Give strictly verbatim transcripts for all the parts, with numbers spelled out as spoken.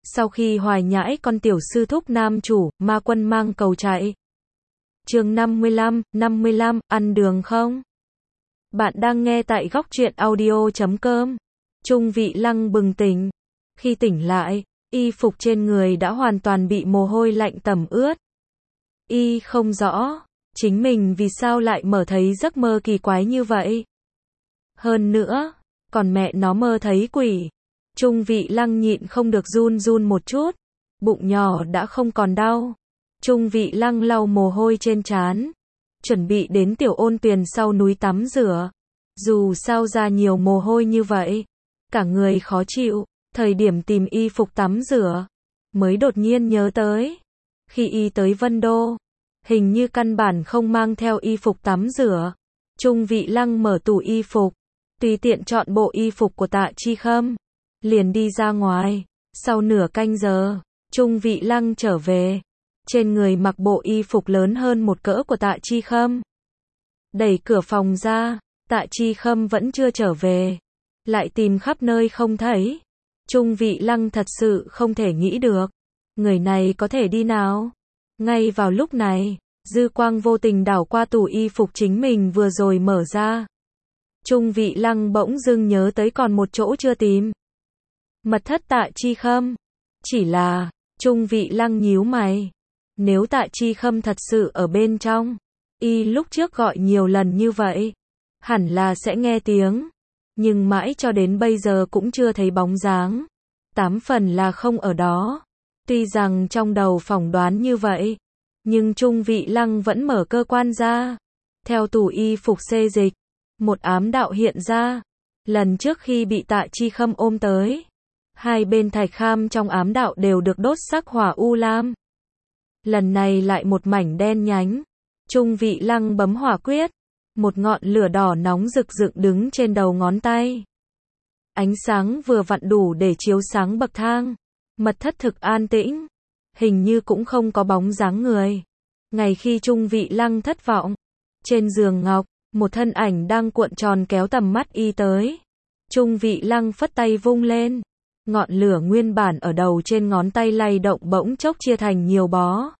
Sau khi hoài nhãi con tiểu sư thúc nam chủ, ma quân mang cầu chạy. Chương năm mươi lăm, năm mươi lăm, ăn đường không? Bạn đang nghe tại góc truyện audio chấm com. Trung Vị Lăng bừng tỉnh. Khi tỉnh lại, y phục trên người đã hoàn toàn bị mồ hôi lạnh tẩm ướt. Y không rõ, chính mình vì sao lại mở thấy giấc mơ kỳ quái như vậy. Hơn nữa, còn mẹ nó mơ thấy quỷ. Trung Vị Lăng nhịn không được run run một chút, bụng nhỏ đã không còn đau. Trung Vị Lăng lau mồ hôi trên trán, chuẩn bị đến tiểu ôn tuyền sau núi tắm rửa. Dù sao ra nhiều mồ hôi như vậy, cả người khó chịu, thời điểm tìm y phục tắm rửa, mới đột nhiên nhớ tới. Khi y tới Vân Đô, hình như căn bản không mang theo y phục tắm rửa. Trung Vị Lăng mở tủ y phục, tùy tiện chọn bộ y phục của Tạ Chi Khâm, liền đi ra ngoài. Sau nửa canh giờ, Trung Vị Lăng trở về, trên người mặc bộ y phục lớn hơn một cỡ của Tạ Chi Khâm. Đẩy cửa phòng ra, Tạ Chi Khâm vẫn chưa trở về, lại tìm khắp nơi không thấy. Trung Vị Lăng thật sự không thể nghĩ được, người này có thể đi nào. Ngay vào lúc này, dư quang vô tình đảo qua tủ y phục chính mình vừa rồi mở ra. Trung Vị Lăng bỗng dưng nhớ tới còn một chỗ chưa tìm. Mật thất Tạ Chi Khâm. Chỉ là, Trung Vị Lăng nhíu mày. Nếu Tạ Chi Khâm thật sự ở bên trong, y lúc trước gọi nhiều lần như vậy, hẳn là sẽ nghe tiếng. Nhưng mãi cho đến bây giờ cũng chưa thấy bóng dáng. Tám phần là không ở đó. Tuy rằng trong đầu phỏng đoán như vậy, nhưng Trung Vị Lăng vẫn mở cơ quan ra. Theo tủ y phục xê dịch, một ám đạo hiện ra. Lần trước khi bị Tạ Chi Khâm ôm tới, hai bên thạch kham trong ám đạo đều được đốt sắc hỏa u lam. Lần này lại một mảnh đen nhánh. Trung Vị Lăng bấm hỏa quyết, một ngọn lửa đỏ nóng rực dựng đứng trên đầu ngón tay. Ánh sáng vừa vặn đủ để chiếu sáng bậc thang. Mật thất thực an tĩnh, hình như cũng không có bóng dáng người. Ngay khi Trung Vị Lăng thất vọng, trên giường ngọc, một thân ảnh đang cuộn tròn kéo tầm mắt y tới. Trung Vị Lăng phất tay vung lên, ngọn lửa nguyên bản ở đầu trên ngón tay lay động bỗng chốc chia thành nhiều bó.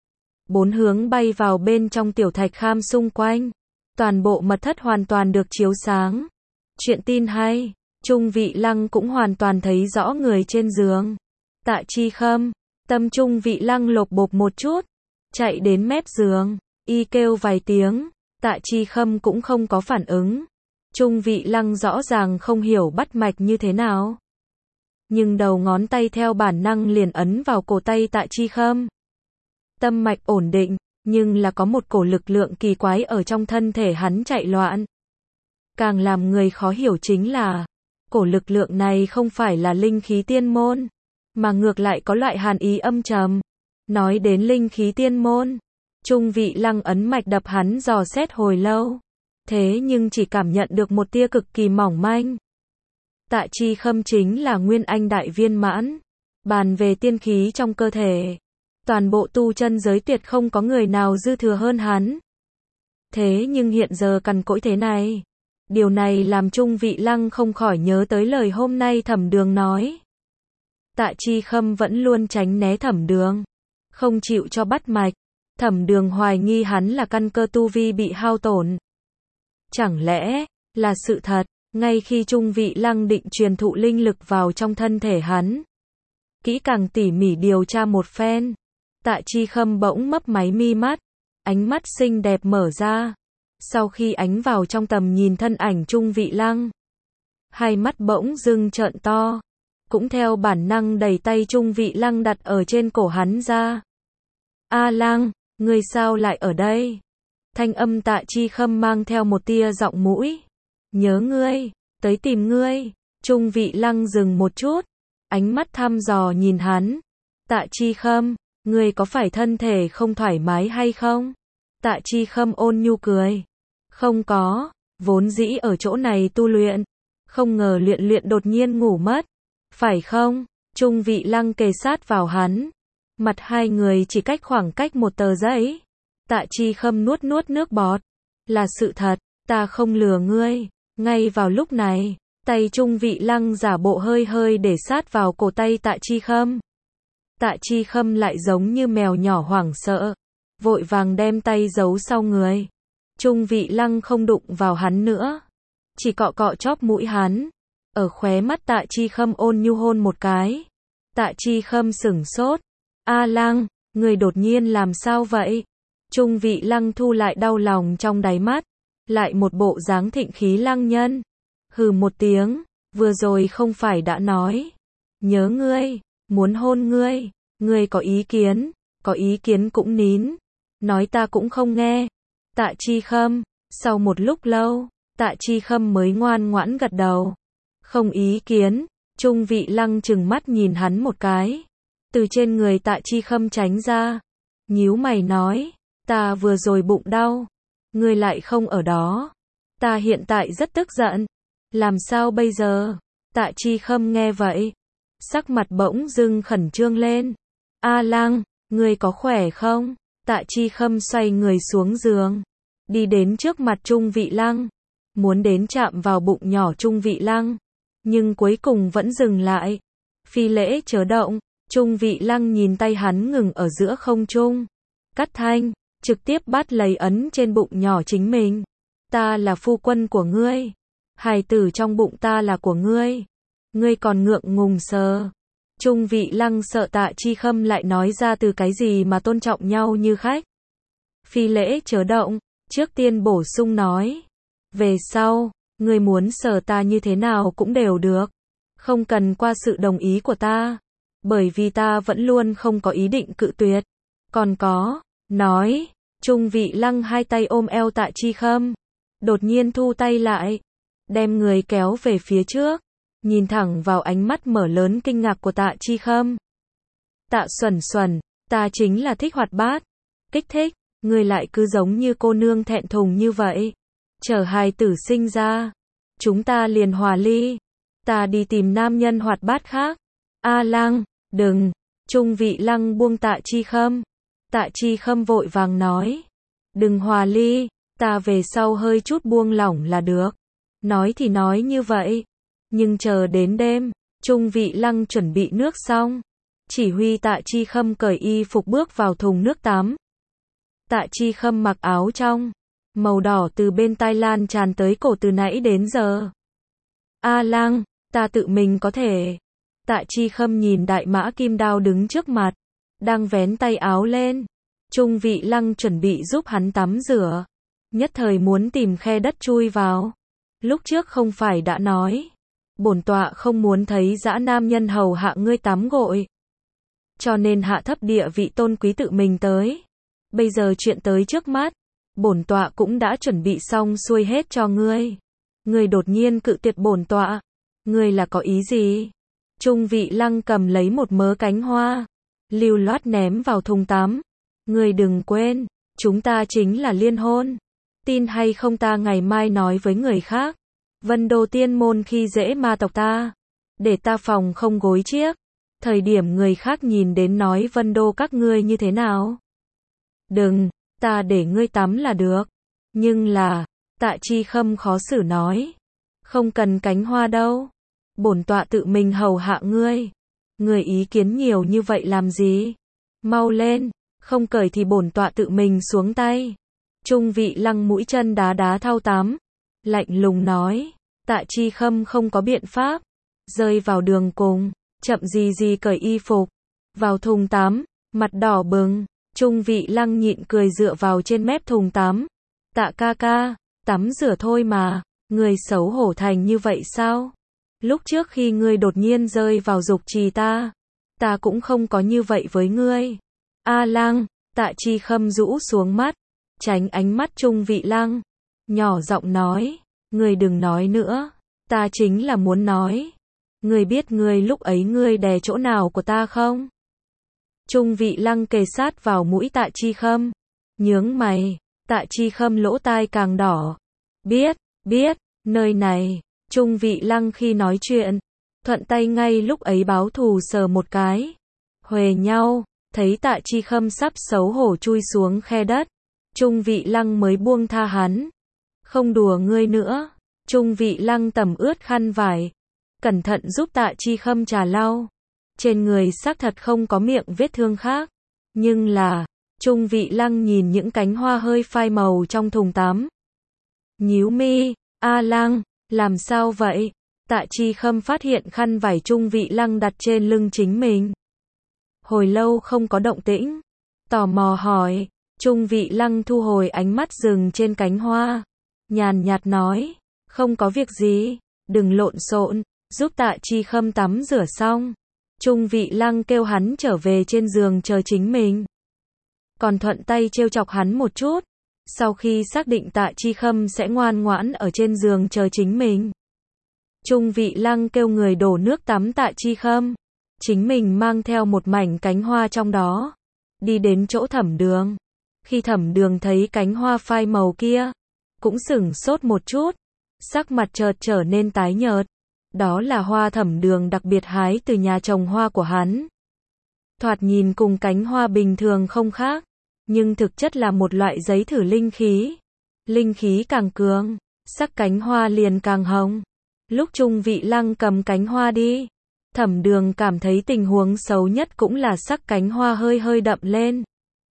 Bốn hướng bay vào bên trong tiểu thạch kham xung quanh. Toàn bộ mật thất hoàn toàn được chiếu sáng. Chuyện tin hay, Trung Vị Lăng cũng hoàn toàn thấy rõ người trên giường. Tạ Chi Khâm. Tâm Trung Vị Lăng lột bột một chút, chạy đến mép giường, y kêu vài tiếng, Tạ Chi Khâm cũng không có phản ứng. Trung Vị Lăng rõ ràng không hiểu bắt mạch như thế nào, nhưng đầu ngón tay theo bản năng liền ấn vào cổ tay Tạ Chi Khâm. Tâm mạch ổn định, nhưng là có một cổ lực lượng kỳ quái ở trong thân thể hắn chạy loạn. Càng làm người khó hiểu chính là, cổ lực lượng này không phải là linh khí tiên môn, mà ngược lại có loại hàn ý âm trầm. Nói đến linh khí tiên môn, Trung Vị Lăng ấn mạch đập hắn dò xét hồi lâu, thế nhưng chỉ cảm nhận được một tia cực kỳ mỏng manh. Tạ Chi Khâm chính là Nguyên Anh đại viên mãn. Bàn về tiên khí trong cơ thể, toàn bộ tu chân giới tuyệt không có người nào dư thừa hơn hắn. Thế nhưng hiện giờ cằn cỗi thế này, điều này làm Trung Vị Lăng không khỏi nhớ tới lời hôm nay Thẩm Đường nói. Tạ Chi Khâm vẫn luôn tránh né Thẩm Đường, không chịu cho bắt mạch. Thẩm Đường hoài nghi hắn là căn cơ tu vi bị hao tổn. Chẳng lẽ là sự thật? Ngay khi Trung Vị Lăng định truyền thụ linh lực vào trong thân thể hắn, kỹ càng tỉ mỉ điều tra một phen, Tạ Chi Khâm bỗng mấp máy mi mắt, ánh mắt xinh đẹp mở ra. Sau khi ánh vào trong tầm nhìn thân ảnh Trung Vị Lăng, hai mắt bỗng dưng trợn to, cũng theo bản năng đẩy tay Trung Vị Lăng đặt ở trên cổ hắn ra. A Lăng, ngươi sao lại ở đây? Thanh âm Tạ Chi Khâm mang theo một tia giọng mũi. Nhớ ngươi, tới tìm ngươi. Trung Vị Lăng dừng một chút, ánh mắt thăm dò nhìn hắn. Tạ Chi Khâm, ngươi có phải thân thể không thoải mái hay không? Tạ Chi Khâm ôn nhu cười. Không có, vốn dĩ ở chỗ này tu luyện, không ngờ luyện luyện đột nhiên ngủ mất. Phải không? Trung Vị Lăng kề sát vào hắn. Mặt hai người chỉ cách khoảng cách một tờ giấy. Tạ Chi Khâm nuốt nuốt nước bọt. Là sự thật, ta không lừa ngươi. Ngay vào lúc này, tay Trung Vị Lăng giả bộ hơi hơi để sát vào cổ tay Tạ Chi Khâm. Tạ Chi Khâm lại giống như mèo nhỏ hoảng sợ, vội vàng đem tay giấu sau người. Trung Vị Lăng không đụng vào hắn nữa, chỉ cọ cọ chóp mũi hắn, ở khóe mắt Tạ Chi Khâm ôn nhu hôn một cái. Tạ Chi Khâm sửng sốt, A Lăng, người đột nhiên làm sao vậy? Trung Vị Lăng thu lại đau lòng trong đáy mắt, lại một bộ dáng thịnh khí lăng nhân. Hừ một tiếng, vừa rồi không phải đã nói, nhớ ngươi, muốn hôn ngươi, ngươi có ý kiến, có ý kiến cũng nín, nói ta cũng không nghe. Tạ Chi Khâm, sau một lúc lâu, Tạ Chi Khâm mới ngoan ngoãn gật đầu. Không ý kiến. Trung Vị Lăng trừng mắt nhìn hắn một cái, từ trên người Tạ Chi Khâm tránh ra, nhíu mày nói, ta vừa rồi bụng đau, ngươi lại không ở đó, ta hiện tại rất tức giận, làm sao bây giờ? Tạ Chi Khâm nghe vậy, sắc mặt bỗng dưng khẩn trương lên. A Lăng, ngươi có khỏe không? Tạ Chi Khâm xoay người xuống giường, đi đến trước mặt Trung Vị Lăng, muốn đến chạm vào bụng nhỏ Trung Vị Lăng, nhưng cuối cùng vẫn dừng lại. Phi lễ chớ động. Trung Vị Lăng nhìn tay hắn ngừng ở giữa không trung, cắt thanh, trực tiếp bắt lấy ấn trên bụng nhỏ chính mình. Ta là phu quân của ngươi, hài tử trong bụng ta là của ngươi, ngươi còn ngượng ngùng sờ. Trung Vị Lăng sợ Tạ Chi Khâm lại nói ra từ cái gì mà tôn trọng nhau như khách. Phi lễ chớ động, trước tiên bổ sung nói, về sau, ngươi muốn sờ ta như thế nào cũng đều được, không cần qua sự đồng ý của ta, bởi vì ta vẫn luôn không có ý định cự tuyệt. Còn có, nói, Trung Vị Lăng hai tay ôm eo Tạ Chi Khâm, đột nhiên thu tay lại, đem người kéo về phía trước, nhìn thẳng vào ánh mắt mở lớn kinh ngạc của Tạ Chi Khâm. Tạ Xuẩn Xuẩn, ta chính là thích hoạt bát, kích thích, ngươi lại cứ giống như cô nương thẹn thùng như vậy. Chờ hài tử sinh ra, chúng ta liền hòa ly, ta đi tìm nam nhân hoạt bát khác. A Lăng, đừng. Trung Vị Lăng buông Tạ Chi Khâm. Tạ Chi Khâm vội vàng nói, đừng hòa ly, ta về sau hơi chút buông lỏng là được. Nói thì nói như vậy, nhưng chờ đến đêm, Trung Vị Lăng chuẩn bị nước xong, chỉ huy Tạ Chi Khâm cởi y phục bước vào thùng nước tắm. Tạ Chi Khâm mặc áo trong, màu đỏ từ bên tai lan tràn tới cổ từ nãy đến giờ. A Lăng, ta tự mình có thể. Tạ Chi Khâm nhìn đại mã kim đao đứng trước mặt, đang vén tay áo lên. Trung Vị Lăng chuẩn bị giúp hắn tắm rửa, nhất thời muốn tìm khe đất chui vào. Lúc trước không phải đã nói, bổn tọa không muốn thấy dã nam nhân hầu hạ ngươi tắm gội, cho nên hạ thấp địa vị tôn quý tự mình tới. Bây giờ chuyện tới trước mắt, bổn tọa cũng đã chuẩn bị xong xuôi hết cho ngươi. Ngươi đột nhiên cự tuyệt bổn tọa, ngươi là có ý gì? Trung Vị Lăng cầm lấy một mớ cánh hoa, lưu loát ném vào thùng tắm. Ngươi đừng quên, chúng ta chính là liên hôn. Tin hay không ta ngày mai nói với người khác. Vân Đô tiên môn khi dễ ma tộc ta, để ta phòng không gối chiếc. Thời điểm người khác nhìn đến nói Vân Đô các ngươi như thế nào? Đừng, ta để ngươi tắm là được. Nhưng là, Tạ Chi Khâm khó xử nói, không cần cánh hoa đâu, bổn tọa tự mình hầu hạ ngươi. Ngươi ý kiến nhiều như vậy làm gì? Mau lên, không cởi thì bổn tọa tự mình xuống tay. Trung Vị Lăng mũi chân đá đá thau tắm, lạnh lùng nói. Tạ Chi Khâm không có biện pháp, rơi vào đường cùng, chậm gì gì cởi y phục, vào thùng tắm, mặt đỏ bừng. Trung Vị Lăng nhịn cười dựa vào trên mép thùng tắm. Tạ ca ca, tắm rửa thôi mà, ngươi xấu hổ thành như vậy sao? Lúc trước khi ngươi đột nhiên rơi vào dục trì ta, ta cũng không có như vậy với ngươi. A Lăng, Tạ Chi Khâm rũ xuống mắt, tránh ánh mắt Trung Vị Lăng, nhỏ giọng nói, ngươi đừng nói nữa, ta chính là muốn nói. Ngươi biết ngươi lúc ấy ngươi đè chỗ nào của ta không? Trung Vị Lăng kề sát vào mũi Tạ Chi Khâm, nhướng mày. Tạ Chi Khâm lỗ tai càng đỏ. Biết, biết, nơi này. Trung Vị Lăng khi nói chuyện, thuận tay ngay lúc ấy báo thù sờ một cái. Huề nhau, thấy Tạ Chi Khâm sắp xấu hổ chui xuống khe đất, Trung Vị Lăng mới buông tha hắn. Không đùa ngươi nữa. Trung Vị Lăng tẩm ướt khăn vải, cẩn thận giúp Tạ Chi Khâm trà lau. Trên người xác thật không có miệng vết thương khác. Nhưng là, Trung Vị Lăng nhìn những cánh hoa hơi phai màu trong thùng tắm. Nhíu mi, A Lăng, làm sao vậy? Tạ Chi Khâm phát hiện khăn vải Trung Vị Lăng đặt trên lưng chính mình. Hồi lâu không có động tĩnh. Tò mò hỏi, Trung Vị Lăng thu hồi ánh mắt dừng trên cánh hoa. Nhàn nhạt nói, không có việc gì, đừng lộn xộn, giúp Tạ Chi Khâm tắm rửa xong. Trung Vị Lăng kêu hắn trở về trên giường chờ chính mình. Còn thuận tay trêu chọc hắn một chút. Sau khi xác định Tạ Chi Khâm sẽ ngoan ngoãn ở trên giường chờ chính mình, Trung Vị Lăng kêu người đổ nước tắm Tạ Chi Khâm. Chính mình mang theo một mảnh cánh hoa trong đó. Đi đến chỗ Thẩm Đường. Khi Thẩm Đường thấy cánh hoa phai màu kia, cũng sửng sốt một chút. Sắc mặt chợt trở nên tái nhợt. Đó là hoa Thẩm Đường đặc biệt hái từ nhà trồng hoa của hắn. Thoạt nhìn cùng cánh hoa bình thường không khác, nhưng thực chất là một loại giấy thử linh khí. Linh khí càng cường, sắc cánh hoa liền càng hồng. Lúc Trung Vị Lăng cầm cánh hoa đi, Thẩm Đường cảm thấy tình huống xấu nhất cũng là sắc cánh hoa hơi hơi đậm lên.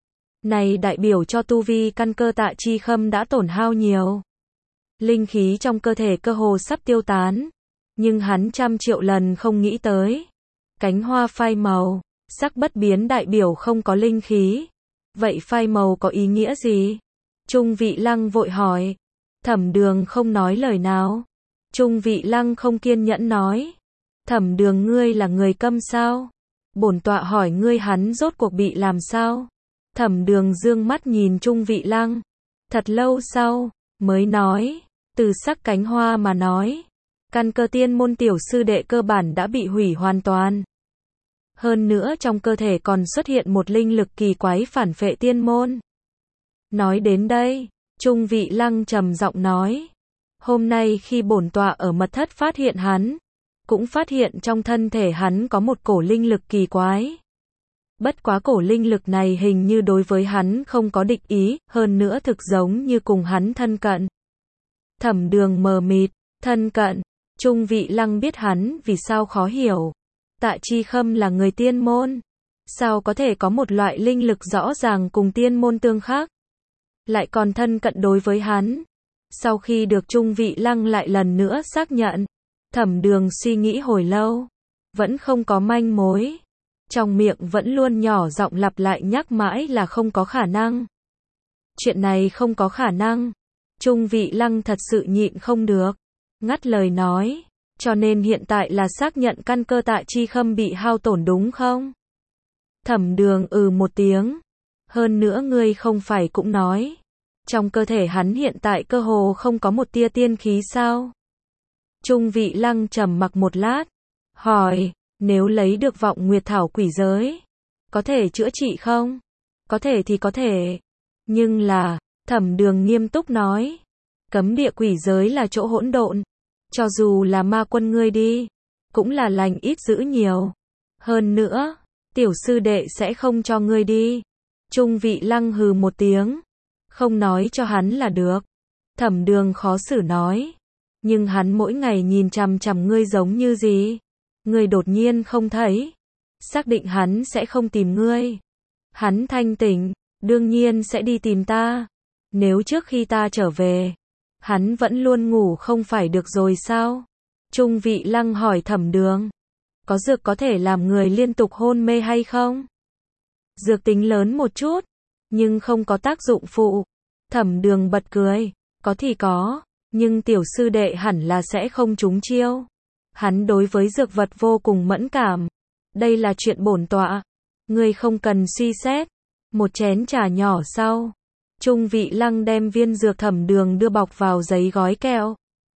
Này đại biểu cho tu vi căn cơ Tạ Chi Khâm đã tổn hao nhiều. Linh khí trong cơ thể cơ hồ sắp tiêu tán. Nhưng hắn trăm triệu lần không nghĩ tới. Cánh hoa phai màu, sắc bất biến đại biểu không có linh khí. Vậy phai màu có ý nghĩa gì? Trung Vị Lăng vội hỏi. Thẩm Đường không nói lời nào. Trung Vị Lăng không kiên nhẫn nói. Thẩm Đường, ngươi là người câm sao? Bổn tọa hỏi ngươi hắn rốt cuộc bị làm sao? Thẩm Đường dương mắt nhìn Trung Vị Lăng. Thật lâu sau, mới nói. Từ sắc cánh hoa mà nói. Căn cơ tiên môn tiểu sư đệ cơ bản đã bị hủy hoàn toàn. Hơn nữa trong cơ thể còn xuất hiện một linh lực kỳ quái phản phệ tiên môn. Nói đến đây, Trung Vị Lăng trầm giọng nói. Hôm nay khi bổn tọa ở mật thất phát hiện hắn, cũng phát hiện trong thân thể hắn có một cổ linh lực kỳ quái. Bất quá cổ linh lực này hình như đối với hắn không có địch ý, hơn nữa thực giống như cùng hắn thân cận. Thẩm Đường mờ mịt, thân cận. Trung Vị Lăng biết hắn vì sao khó hiểu. Tạ Chi Khâm là người tiên môn. Sao có thể có một loại linh lực rõ ràng cùng tiên môn tương khắc, lại còn thân cận đối với hắn. Sau khi được Trung Vị Lăng lại lần nữa xác nhận, Thẩm Đường suy nghĩ hồi lâu, vẫn không có manh mối. Trong miệng vẫn luôn nhỏ giọng lặp lại nhắc mãi là không có khả năng. Chuyện này không có khả năng. Trung Vị Lăng thật sự nhịn không được, ngắt lời nói. Cho nên hiện tại là xác nhận căn cơ Tạ Chi Khâm bị hao tổn đúng không? Thẩm Đường ừ một tiếng. Hơn nữa ngươi không phải cũng nói, trong cơ thể hắn hiện tại cơ hồ không có một tia tiên khí sao? Trung Vị Lăng trầm mặc một lát, hỏi, nếu lấy được vọng nguyệt thảo quỷ giới, có thể chữa trị không? Có thể thì có thể. Nhưng là, Thẩm Đường nghiêm túc nói, cấm địa quỷ giới là chỗ hỗn độn. Cho dù là ma quân ngươi đi, cũng là lành ít dữ nhiều. Hơn nữa, tiểu sư đệ sẽ không cho ngươi đi. Trung Vị Lăng hừ một tiếng. Không nói cho hắn là được. Thẩm Đường khó xử nói. Nhưng hắn mỗi ngày nhìn chằm chằm ngươi giống như gì? Ngươi đột nhiên không thấy. Xác định hắn sẽ không tìm ngươi. Hắn thanh tỉnh, đương nhiên sẽ đi tìm ta. Nếu trước khi ta trở về, hắn vẫn luôn ngủ không phải được rồi sao? Trung Vị Lăng hỏi Thẩm Đường. Có dược có thể làm người liên tục hôn mê hay không? Dược tính lớn một chút, nhưng không có tác dụng phụ. Thẩm Đường bật cười. Có thì có, nhưng tiểu sư đệ hẳn là sẽ không trúng chiêu. Hắn đối với dược vật vô cùng mẫn cảm. Đây là chuyện bổn tọa. Ngươi không cần suy xét. Một chén trà nhỏ sau, Trung Vị Lăng đem viên dược Thẩm Đường đưa bọc vào giấy gói kẹo,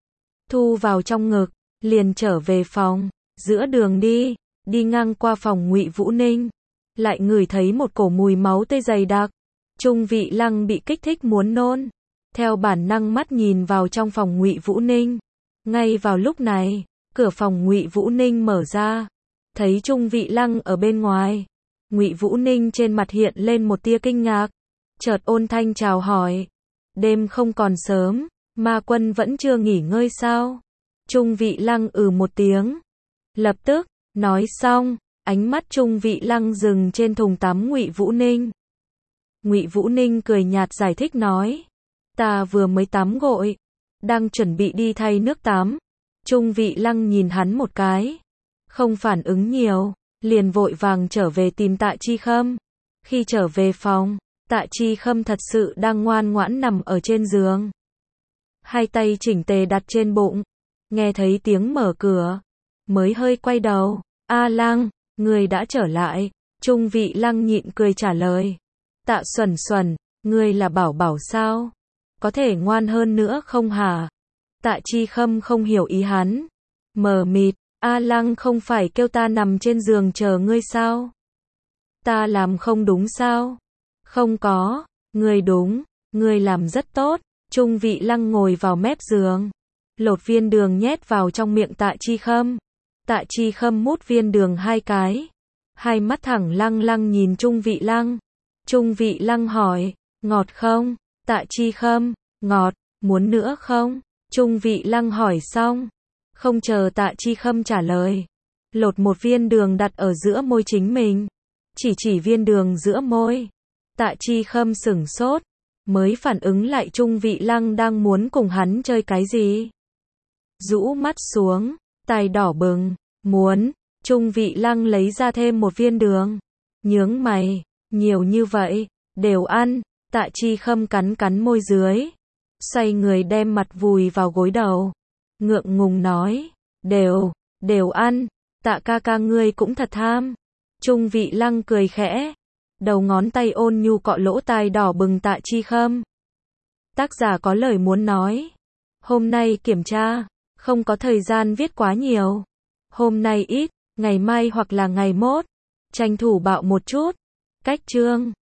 thu vào trong ngực, liền trở về phòng. Giữa đường đi, đi ngang qua phòng Ngụy Vũ Ninh, lại ngửi thấy một cổ mùi máu tươi dày đặc. Trung Vị Lăng bị kích thích muốn nôn, theo bản năng mắt nhìn vào trong phòng Ngụy Vũ Ninh. Ngay vào lúc này, cửa phòng Ngụy Vũ Ninh mở ra, thấy Trung Vị Lăng ở bên ngoài. Ngụy Vũ Ninh trên mặt hiện lên một tia kinh ngạc, chợt ôn thanh chào hỏi. Đêm không còn sớm, ma quân vẫn chưa nghỉ ngơi sao? Trung Vị Lăng ừ một tiếng, lập tức nói xong, Ánh mắt Trung Vị Lăng dừng trên thùng tắm Ngụy Vũ Ninh. Ngụy Vũ Ninh cười nhạt giải thích nói, ta vừa mới tắm gội, đang chuẩn bị đi thay nước tắm. Trung Vị Lăng nhìn hắn một cái, không phản ứng nhiều, liền vội vàng trở về tìm Tạ Chi Khâm. Khi trở về phòng, Tạ Chi Khâm thật sự đang ngoan ngoãn nằm ở trên giường, hai tay chỉnh tề đặt trên bụng. Nghe thấy tiếng mở cửa, mới hơi quay đầu. A Lăng, ngươi đã trở lại. Trung Vị Lăng nhịn cười trả lời. Tạ Xuẩn Xuẩn, ngươi là bảo bảo sao? Có thể ngoan hơn nữa không hả? Tạ Chi Khâm không hiểu ý hắn, mờ mịt. A Lăng không phải kêu ta nằm trên giường chờ ngươi sao? Ta làm không đúng sao? Không có, ngươi đúng, ngươi làm rất tốt. Trung Vị Lăng ngồi vào mép giường, lột viên đường nhét vào trong miệng Tạ Chi Khâm. Tạ Chi Khâm mút viên đường hai cái, hai mắt thẳng lăng lăng nhìn Trung Vị Lăng. Trung Vị Lăng hỏi, ngọt không? Tạ Chi Khâm, ngọt, muốn nữa không? Trung Vị Lăng hỏi xong, không chờ Tạ Chi Khâm trả lời, lột một viên đường đặt ở giữa môi chính mình, chỉ chỉ viên đường giữa môi. Tạ Chi Khâm sửng sốt, mới phản ứng lại Trung Vị Lăng đang muốn cùng hắn chơi cái gì. Rũ mắt xuống, tai đỏ bừng, muốn. Trung Vị Lăng lấy ra thêm một viên đường, nhướng mày, nhiều như vậy, đều ăn. Tạ Chi Khâm cắn cắn môi dưới, xoay người đem mặt vùi vào gối đầu, ngượng ngùng nói, đều, đều ăn. Tạ ca ca ngươi cũng thật tham. Trung Vị Lăng cười khẽ, đầu ngón tay ôn nhu cọ lỗ tai đỏ bừng Tạ Chi Khâm. Tác giả có lời muốn nói. Hôm nay kiểm tra, không có thời gian viết quá nhiều. Hôm nay ít, ngày mai hoặc là ngày mốt, tranh thủ bạo một chút. Cách chương